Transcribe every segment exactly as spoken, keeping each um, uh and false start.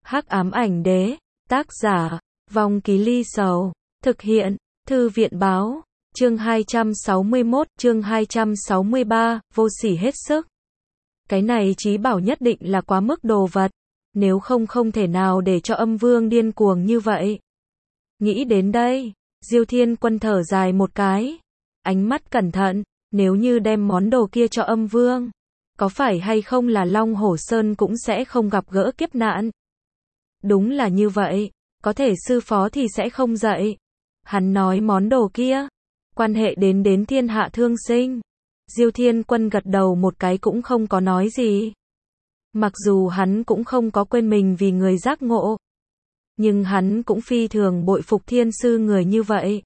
Hắc ám ảnh đế, tác giả, Vong Ký Ly Sầu, thực hiện, Thư viện báo, chương hai trăm sáu mươi mốt, chương hai trăm sáu mươi ba, vô sỉ hết sức. Cái này Chí Bảo nhất định là quá mức đồ vật, nếu không không thể nào để cho âm vương điên cuồng như vậy. Nghĩ đến đây, Diêu Thiên Quân thở dài một cái, ánh mắt cẩn thận, nếu như đem món đồ kia cho âm vương, có phải hay không là Long Hổ Sơn cũng sẽ không gặp gỡ kiếp nạn. Đúng là như vậy, có thể sư phó thì sẽ không dạy. Hắn nói món đồ kia, quan hệ đến đến thiên hạ thương sinh. Diêu Thiên Quân gật đầu một cái cũng không có nói gì. Mặc dù hắn cũng không có quên mình vì người giác ngộ, nhưng hắn cũng phi thường bội phục thiên sư người như vậy.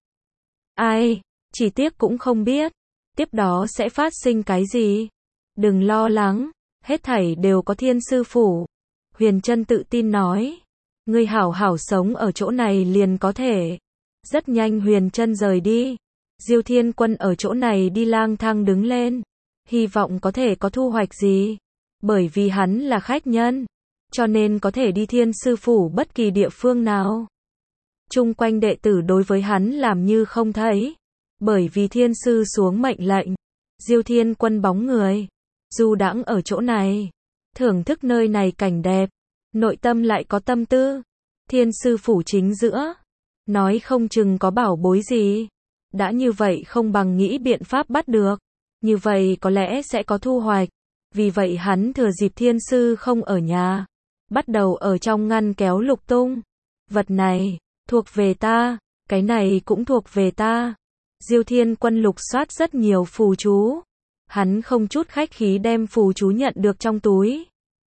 Ai, chỉ tiếc cũng không biết, tiếp đó sẽ phát sinh cái gì. Đừng lo lắng, hết thảy đều có thiên sư phủ. Huyền Trân tự tin nói, ngươi hảo hảo sống ở chỗ này liền có thể. Rất nhanh Huyền Trân rời đi. Diêu Thiên Quân ở chỗ này đi lang thang đứng lên, hy vọng có thể có thu hoạch gì. Bởi vì hắn là khách nhân, cho nên có thể đi thiên sư phủ bất kỳ địa phương nào. Chung quanh đệ tử đối với hắn làm như không thấy. Bởi vì thiên sư xuống mệnh lệnh, Diêu Thiên Quân bóng người du đãng ở chỗ này, thưởng thức nơi này cảnh đẹp, nội tâm lại có tâm tư. Thiên sư phủ chính giữa, nói không chừng có bảo bối gì. Đã như vậy không bằng nghĩ biện pháp bắt được, như vậy có lẽ sẽ có thu hoạch. Vì vậy hắn thừa dịp thiên sư không ở nhà, bắt đầu ở trong ngăn kéo lục tung. Vật này, thuộc về ta, cái này cũng thuộc về ta. Diêu Thiên Quân lục soát rất nhiều phù chú. Hắn không chút khách khí đem phù chú nhận được trong túi.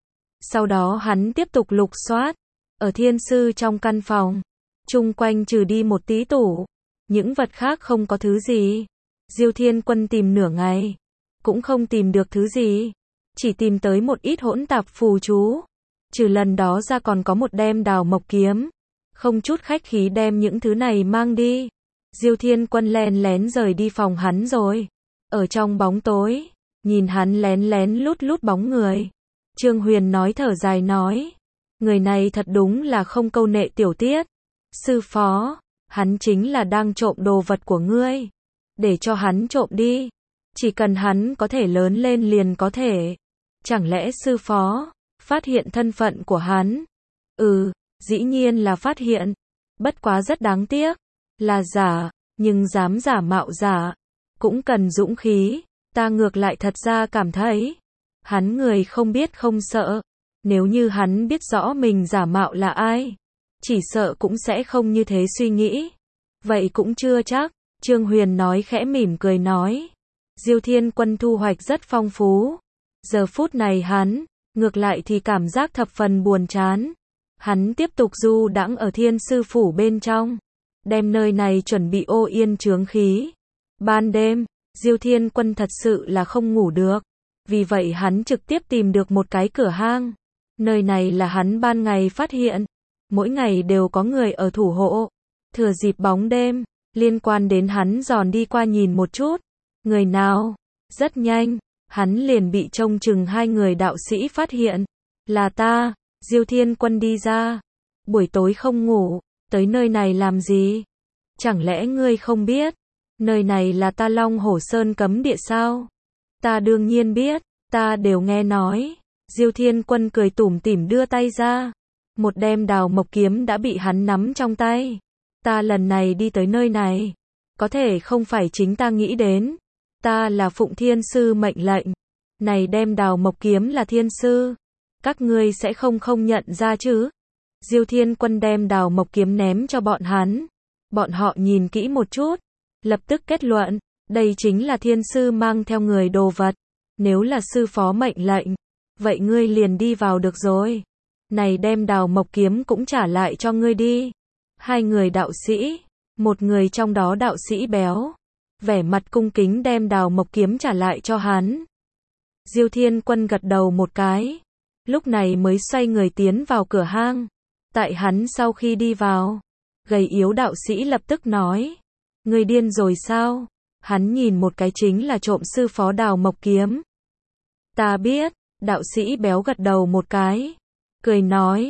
Sau đó hắn tiếp tục lục soát. Ở thiên sư trong căn phòng, chung quanh trừ đi một tí tủ, những vật khác không có thứ gì. Diêu Thiên Quân tìm nửa ngày, cũng không tìm được thứ gì. Chỉ tìm tới một ít hỗn tạp phù chú. Trừ lần đó ra còn có một đem đào mộc kiếm. Không chút khách khí đem những thứ này mang đi. Diêu Thiên Quân lén lén rời đi phòng hắn rồi. Ở trong bóng tối, nhìn hắn lén lén lút lút bóng người. Trương Huyền nói thở dài nói, người này thật đúng là không câu nệ tiểu tiết. Sư phó, hắn chính là đang trộm đồ vật của ngươi. Để cho hắn trộm đi. Chỉ cần hắn có thể lớn lên liền có thể. Chẳng lẽ sư phó phát hiện thân phận của hắn? Ừ, dĩ nhiên là phát hiện. Bất quá rất đáng tiếc, là giả, nhưng dám giả mạo giả, cũng cần dũng khí. Ta ngược lại thật ra cảm thấy, hắn người không biết không sợ. Nếu như hắn biết rõ mình giả mạo là ai, chỉ sợ cũng sẽ không như thế suy nghĩ. Vậy cũng chưa chắc, Trương Huyền nói khẽ mỉm cười nói. Diêu Thiên Quân thu hoạch rất phong phú. Giờ phút này hắn, ngược lại thì cảm giác thập phần buồn chán. Hắn tiếp tục du đãng ở thiên sư phủ bên trong, đem nơi này chuẩn bị ô yên chướng khí. Ban đêm, Diêu Thiên Quân thật sự là không ngủ được. Vì vậy hắn trực tiếp tìm được một cái cửa hang. Nơi này là hắn ban ngày phát hiện. Mỗi ngày đều có người ở thủ hộ. Thừa dịp bóng đêm, liên quan đến hắn dòn đi qua nhìn một chút. Người nào? Rất nhanh, hắn liền bị trông chừng hai người đạo sĩ phát hiện. Là ta. Diêu Thiên Quân đi ra. Buổi tối không ngủ, tới nơi này làm gì? Chẳng lẽ ngươi không biết? Nơi này là ta Long Hổ Sơn cấm địa sao? Ta đương nhiên biết, ta đều nghe nói. Diêu Thiên Quân cười tủm tỉm đưa tay ra. Một đem đào mộc kiếm đã bị hắn nắm trong tay. Ta lần này đi tới nơi này, có thể không phải chính ta nghĩ đến. Ta là phụng thiên sư mệnh lệnh. Này đem đào mộc kiếm là thiên sư. Các ngươi sẽ không không nhận ra chứ? Diêu Thiên Quân đem đào mộc kiếm ném cho bọn hắn. Bọn họ nhìn kỹ một chút, lập tức kết luận, đây chính là thiên sư mang theo người đồ vật. Nếu là sư phó mệnh lệnh, vậy ngươi liền đi vào được rồi. Này đem đào mộc kiếm cũng trả lại cho ngươi đi. Hai người đạo sĩ, một người trong đó đạo sĩ béo, vẻ mặt cung kính đem đào mộc kiếm trả lại cho hắn. Diêu Thiên Quân gật đầu một cái, lúc này mới xoay người tiến vào cửa hang. Tại hắn sau khi đi vào, gầy yếu đạo sĩ lập tức nói, ngươi điên rồi sao? Hắn nhìn một cái chính là trộm sư phó đào mộc kiếm. Ta biết, đạo sĩ béo gật đầu một cái, cười nói,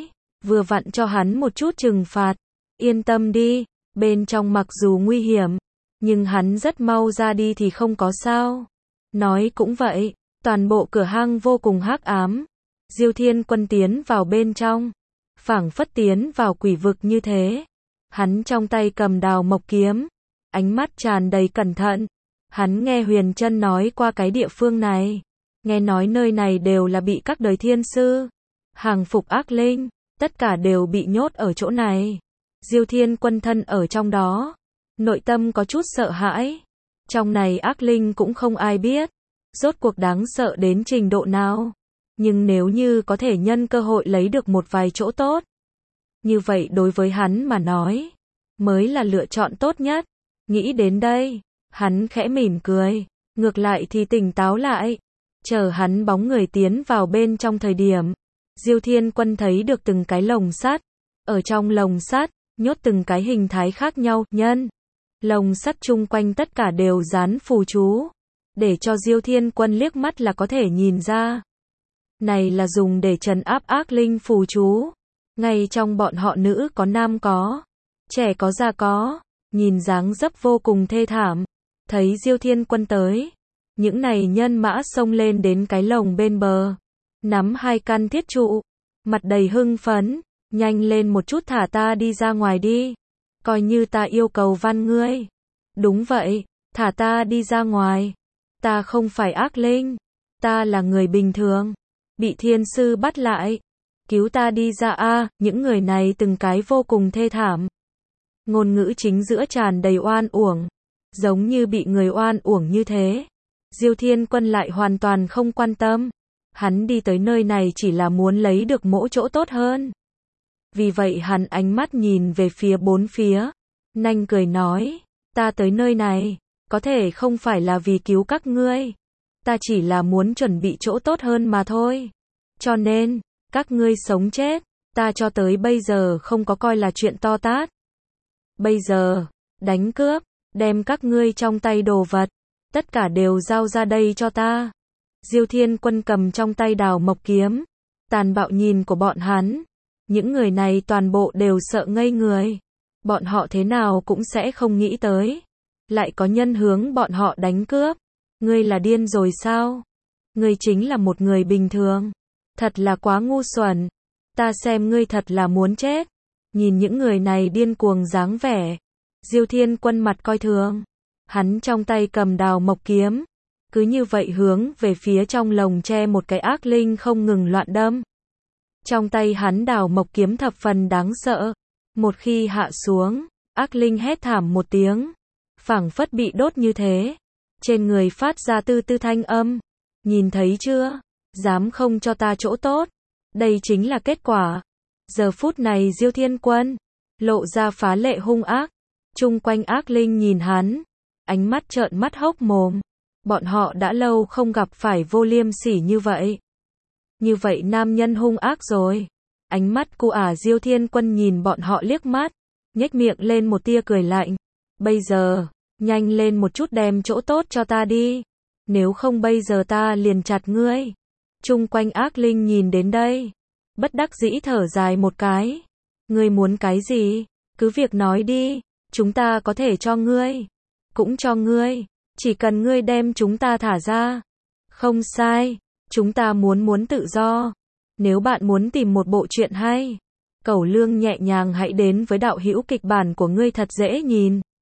vừa vặn cho hắn một chút trừng phạt. Yên tâm đi, bên trong mặc dù nguy hiểm, nhưng hắn rất mau ra đi thì không có sao. Nói cũng vậy, toàn bộ cửa hang vô cùng hắc ám. Diêu Thiên Quân tiến vào bên trong, phảng phất tiến vào quỷ vực như thế. Hắn trong tay cầm đào mộc kiếm, ánh mắt tràn đầy cẩn thận. Hắn nghe Huyền Trân nói qua cái địa phương này, nghe nói nơi này đều là bị các đời thiên sư hàng phục ác linh, tất cả đều bị nhốt ở chỗ này. Diêu Thiên Quân thân ở trong đó, nội tâm có chút sợ hãi. Trong này ác linh cũng không ai biết, rốt cuộc đáng sợ đến trình độ nào. Nhưng nếu như có thể nhân cơ hội lấy được một vài chỗ tốt, như vậy đối với hắn mà nói, mới là lựa chọn tốt nhất. Nghĩ đến đây, hắn khẽ mỉm cười, ngược lại thì tỉnh táo lại. Chờ hắn bóng người tiến vào bên trong thời điểm, Diêu Thiên Quân thấy được từng cái lồng sắt. Ở trong lồng sắt, nhốt từng cái hình thái khác nhau, nhân. Lồng sắt chung quanh tất cả đều dán phù chú, để cho Diêu Thiên Quân liếc mắt là có thể nhìn ra. Này là dùng để trấn áp ác linh phù chú. Ngay trong bọn họ nữ có nam có, trẻ có già có, nhìn dáng dấp vô cùng thê thảm. Thấy Diêu Thiên Quân tới, những này nhân mã xông lên đến cái lồng bên bờ, nắm hai căn thiết trụ, mặt đầy hưng phấn, nhanh lên một chút thả ta đi ra ngoài đi, coi như ta yêu cầu van ngươi. Đúng vậy, thả ta đi ra ngoài, ta không phải ác linh, ta là người bình thường, bị thiên sư bắt lại, cứu ta đi ra a. Những người này từng cái vô cùng thê thảm, ngôn ngữ chính giữa tràn đầy oan uổng, giống như bị người oan uổng như thế. Diêu Thiên Quân lại hoàn toàn không quan tâm, hắn đi tới nơi này chỉ là muốn lấy được mỗi chỗ tốt hơn. Vì vậy hắn ánh mắt nhìn về phía bốn phía, nanh cười nói, ta tới nơi này, có thể không phải là vì cứu các ngươi, ta chỉ là muốn chuẩn bị chỗ tốt hơn mà thôi. Cho nên, các ngươi sống chết, ta cho tới bây giờ không có coi là chuyện to tát. Bây giờ, đánh cướp, đem các ngươi trong tay đồ vật, tất cả đều giao ra đây cho ta. Diêu Thiên Quân cầm trong tay đào mộc kiếm, tàn bạo nhìn của bọn hắn. Những người này toàn bộ đều sợ ngây người. Bọn họ thế nào cũng sẽ không nghĩ tới, lại có nhân hướng bọn họ đánh cướp. Ngươi là điên rồi sao? Ngươi chính là một người bình thường. Thật là quá ngu xuẩn. Ta xem ngươi thật là muốn chết. Nhìn những người này điên cuồng dáng vẻ, Diêu Thiên Quân mặt coi thường. Hắn trong tay cầm đào mộc kiếm, cứ như vậy hướng về phía trong lồng tre một cái ác linh không ngừng loạn đâm. Trong tay hắn đào mộc kiếm thập phần đáng sợ. Một khi hạ xuống, ác linh hét thảm một tiếng, phảng phất bị đốt như thế. Trên người phát ra tư tư thanh âm. Nhìn thấy chưa? Dám không cho ta chỗ tốt. Đây chính là kết quả. Giờ phút này Diêu Thiên Quân lộ ra phá lệ hung ác. Chung quanh ác linh nhìn hắn, ánh mắt trợn mắt hốc mồm. Bọn họ đã lâu không gặp phải vô liêm sỉ như vậy. Như vậy nam nhân hung ác rồi. Ánh mắt cu ả Diêu Thiên Quân nhìn bọn họ liếc mắt, nhếch miệng lên một tia cười lạnh. Bây giờ, nhanh lên một chút đem chỗ tốt cho ta đi. Nếu không bây giờ ta liền chặt ngươi. Chung quanh ác linh nhìn đến đây, bất đắc dĩ thở dài một cái. Ngươi muốn cái gì? Cứ việc nói đi, chúng ta có thể cho ngươi. Cũng cho ngươi, chỉ cần ngươi đem chúng ta thả ra. Không sai, chúng ta muốn muốn tự do. Nếu bạn muốn tìm một bộ truyện hay, Cẩu Lương nhẹ nhàng hãy đến với đạo hữu kịch bản của ngươi thật dễ nhìn.